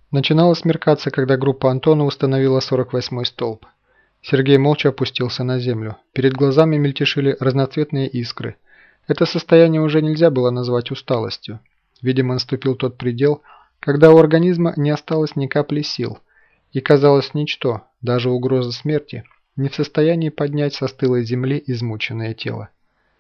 Начинало смеркаться, когда группа Антона установила 48-й столб. Сергей молча опустился на землю. Перед глазами мельтешили разноцветные искры. Это состояние уже нельзя было назвать усталостью. Видимо, наступил тот предел, когда у организма не осталось ни капли сил, и казалось ничто, даже угроза смерти, не в состоянии поднять со стылой земли измученное тело.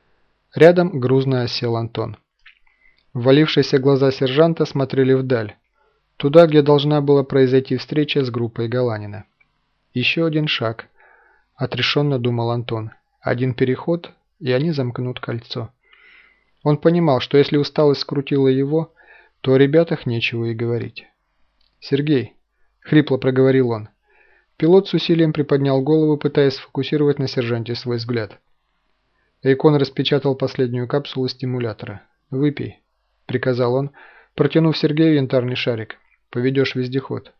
Рядом грузно осел Антон. Ввалившиеся глаза сержанта смотрели вдаль, туда, где должна была произойти встреча с группой Галанина. Еще один шаг, отрешенно думал Антон. Один переход, и они замкнут кольцо. Он понимал, что если усталость скрутила его, то о ребятах нечего и говорить. «Сергей», — хрипло проговорил он. Пилот с усилием приподнял голову, пытаясь сфокусировать на сержанте свой взгляд. Эйкон распечатал последнюю капсулу стимулятора. «Выпей», — приказал он, протянув Сергею янтарный шарик. «Поведешь вездеход».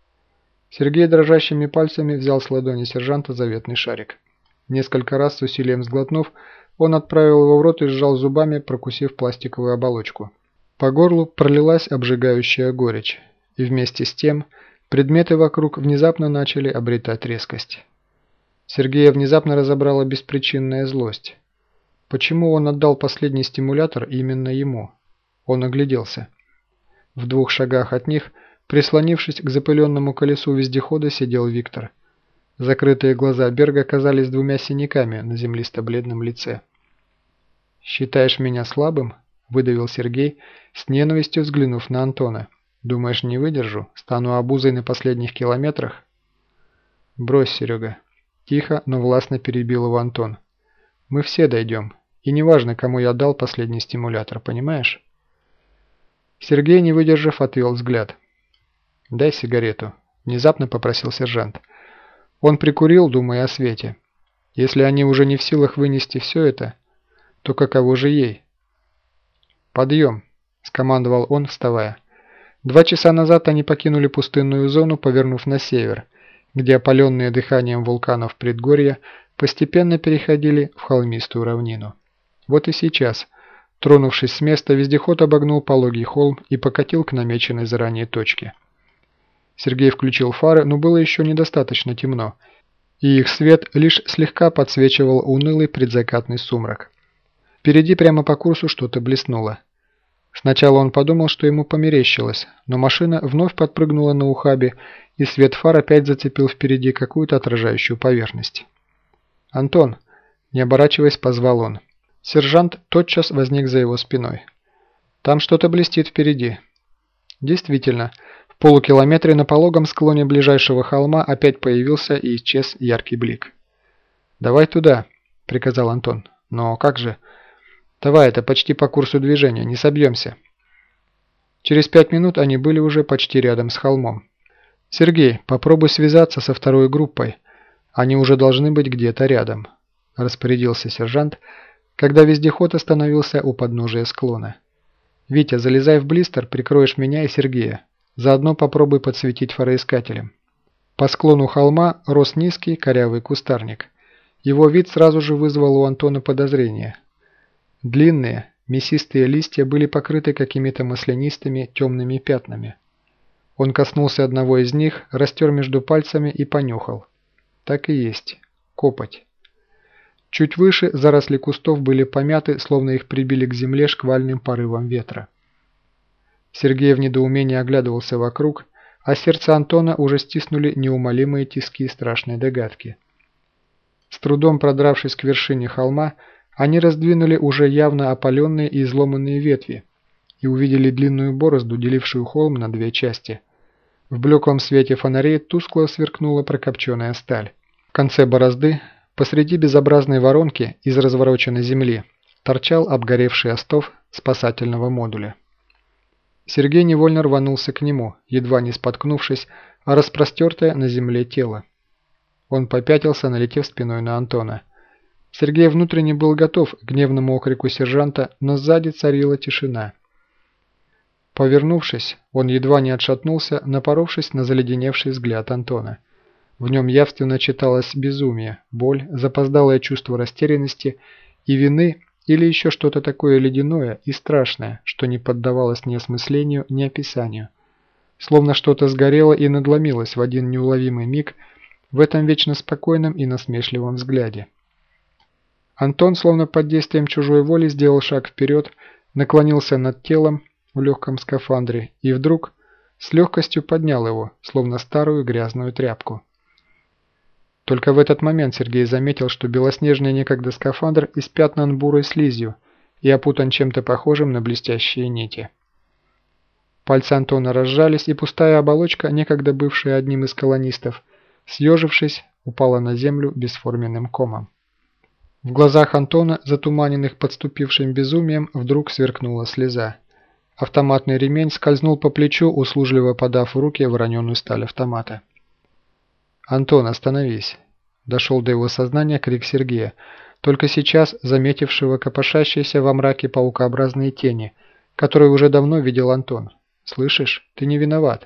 Сергей дрожащими пальцами взял с ладони сержанта заветный шарик. Несколько раз с усилием сглотнув, он отправил его в рот и сжал зубами, прокусив пластиковую оболочку. По горлу пролилась обжигающая горечь, и вместе с тем предметы вокруг внезапно начали обретать резкость. Сергея внезапно разобрала беспричинная злость. Почему он отдал последний стимулятор именно ему? Он огляделся. В 2 шагах от них, прислонившись к запыленному колесу вездехода, сидел Виктор. Закрытые глаза Берга казались 2 синяками на землисто-бледном лице. «Считаешь меня слабым?» – выдавил Сергей, с ненавистью взглянув на Антона. «Думаешь, не выдержу? Стану обузой на последних километрах?» «Брось, Серега!» – тихо, но властно перебил его Антон. «Мы все дойдем, и неважно, кому я дал последний стимулятор, понимаешь?» Сергей, не выдержав, отвел взгляд. «Дай сигарету», – внезапно попросил сержант. Он прикурил, думая о Свете. Если они уже не в силах вынести все это, то каково же ей? «Подъем», – скомандовал он, вставая. 2 часа назад они покинули пустынную зону, повернув на север, где опаленные дыханием вулканов предгорья постепенно переходили в холмистую равнину. Вот и сейчас, тронувшись с места, вездеход обогнул пологий холм и покатил к намеченной заранее точке. Сергей включил фары, но было еще недостаточно темно, и их свет лишь слегка подсвечивал унылый предзакатный сумрак. Впереди прямо по курсу что-то блеснуло. Сначала он подумал, что ему померещилось, но машина вновь подпрыгнула на ухабе, и свет фар опять зацепил впереди какую-то отражающую поверхность. «Антон!» – не оборачиваясь, позвал он. Сержант тотчас возник за его спиной. «Там что-то блестит впереди». Действительно, в полукилометре на пологом склоне ближайшего холма опять появился и исчез яркий блик. «Давай туда», – приказал Антон. «Но как же?» «Давай, это почти по курсу движения, не собьемся». Через 5 минут они были уже почти рядом с холмом. «Сергей, попробуй связаться со второй группой. Они уже должны быть где-то рядом», – распорядился сержант, когда вездеход остановился у подножия склона. «Витя, залезай в блистер, прикроешь меня и Сергея. Заодно попробуй подсветить фароискателем». По склону холма рос низкий корявый кустарник. Его вид сразу же вызвал у Антона подозрение. Длинные, мясистые листья были покрыты какими-то маслянистыми темными пятнами. Он коснулся одного из них, растер между пальцами и понюхал. Так и есть. Копоть. Чуть выше заросли кустов были помяты, словно их прибили к земле шквальным порывом ветра. Сергей в недоумении оглядывался вокруг, а сердце Антона уже стиснули неумолимые тиски страшной догадки. С трудом продравшись к вершине холма, они раздвинули уже явно опаленные и изломанные ветви и увидели длинную борозду, делившую холм на 2 части. В блеклом свете фонарей тускло сверкнула прокопченная сталь. В конце борозды, посреди безобразной воронки из развороченной земли, торчал обгоревший остов спасательного модуля. Сергей невольно рванулся к нему, едва не споткнувшись о распростертое на земле тело. Он попятился, налетев спиной на Антона. Сергей внутренне был готов к гневному окрику сержанта, но сзади царила тишина. Повернувшись, он едва не отшатнулся, напоровшись на заледеневший взгляд Антона. В нем явственно читалось безумие, боль, запоздалое чувство растерянности и вины или еще что-то такое ледяное и страшное, что не поддавалось ни осмыслению, ни описанию. словно что-то сгорело и надломилось в один неуловимый миг в этом вечно спокойном и насмешливом взгляде. Антон, словно под действием чужой воли, сделал шаг вперед, наклонился над телом в легком скафандре и вдруг с легкостью поднял его, словно старую грязную тряпку. Только в этот момент Сергей заметил, что белоснежный некогда скафандр испятнан бурой слизью и опутан чем-то похожим на блестящие нити. Пальцы Антона разжались, и пустая оболочка, некогда бывшая одним из колонистов, съежившись, упала на землю бесформенным комом. В глазах Антона, затуманенных подступившим безумием, вдруг сверкнула слеза. Автоматный ремень скользнул по плечу, услужливо подав в руки вороненую сталь автомата. «Антон, остановись!» Дошел до его сознания крик Сергея, только сейчас заметившего копошащиеся во мраке паукообразные тени, которые уже давно видел Антон. «Слышишь? Ты не виноват!»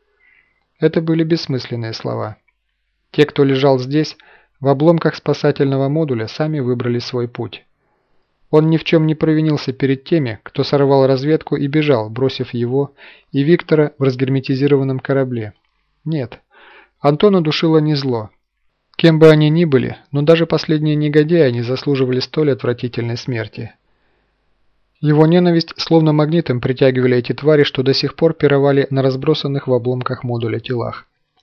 Это были бессмысленные слова. Те, кто лежал здесь, в обломках спасательного модуля, сами выбрали свой путь. Он ни в чем не провинился перед теми, кто сорвал разведку и бежал, бросив его и Виктора в разгерметизированном корабле. Нет, Антона душило не зло. Кем бы они ни были, но даже последние негодяи не заслуживали столь отвратительной смерти. Его ненависть словно магнитом притягивали эти твари, что до сих пор пировали на разбросанных в обломках модуля телах.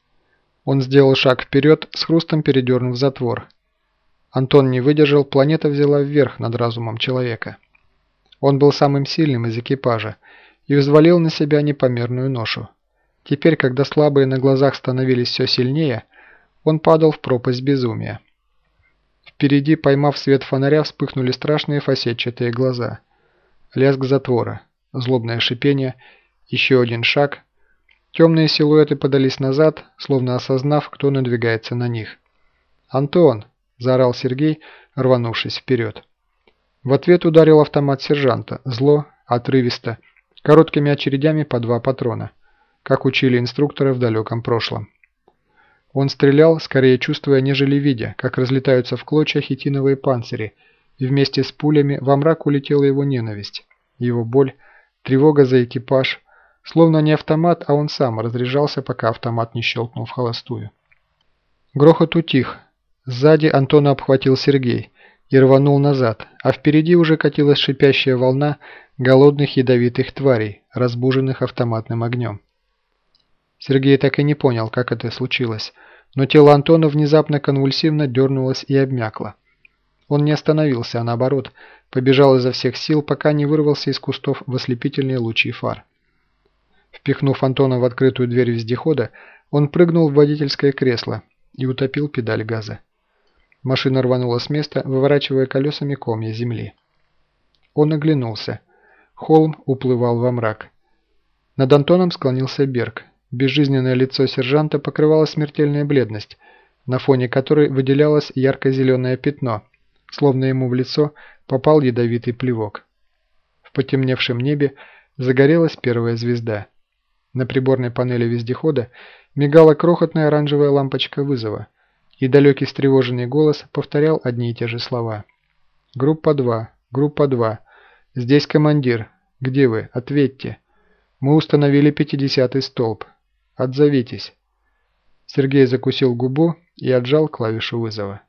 Он сделал шаг вперед, с хрустом передернув затвор. Антон не выдержал, планета взяла вверх над разумом человека. Он был самым сильным из экипажа и взвалил на себя непомерную ношу. Теперь, когда слабые на глазах становились все сильнее, он падал в пропасть безумия. Впереди, поймав свет фонаря, вспыхнули страшные фасетчатые глаза. Лязг затвора, злобное шипение, еще один шаг. Темные силуэты подались назад, словно осознав, кто надвигается на них. «Антон!» – заорал Сергей, рванувшись вперед. В ответ ударил автомат сержанта, зло, отрывисто, короткими очередями по 2 патрона, как учили инструкторы в далеком прошлом. Он стрелял, скорее чувствуя, нежели видя, как разлетаются в клочья хитиновые панцири, и вместе с пулями во мрак улетела его ненависть, его боль, тревога за экипаж. Словно не автомат, а он сам разряжался, пока автомат не щелкнул в холостую. Грохот утих. Сзади Антона обхватил Сергей и рванул назад, а впереди уже катилась шипящая волна голодных ядовитых тварей, разбуженных автоматным огнем. Сергей так и не понял, как это случилось, но тело Антона внезапно конвульсивно дернулось и обмякло. Он не остановился, а наоборот, побежал изо всех сил, пока не вырвался из кустов в ослепительные лучи фар. Впихнув Антона в открытую дверь вездехода, он прыгнул в водительское кресло и утопил педаль газа. Машина рванула с места, выворачивая колесами комья земли. Он оглянулся. Холм уплывал во мрак. Над Антоном склонился Берг. Безжизненное лицо сержанта покрывала смертельная бледность, на фоне которой выделялось ярко-зеленое пятно, словно ему в лицо попал ядовитый плевок. В потемневшем небе загорелась первая звезда. На приборной панели вездехода мигала крохотная оранжевая лампочка вызова, и далекий встревоженный голос повторял одни и те же слова. «Группа 2, группа 2, здесь командир. Где вы? Ответьте. Мы установили 50-й столб. Отзовитесь». Сергей закусил губу и отжал клавишу вызова.